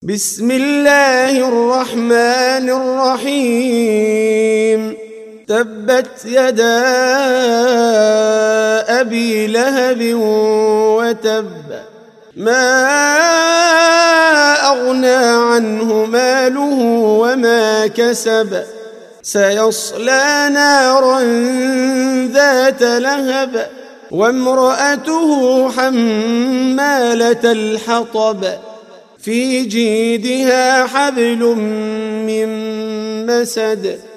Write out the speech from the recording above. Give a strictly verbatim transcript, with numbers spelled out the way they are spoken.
بسم الله الرحمن الرحيم تبت يدا أبي لهب وتب ما أغنى عنه ماله وما كسب سيصلى نارا ذات لهب وامرأته حمالة الحطب في جيدها حبل من مسد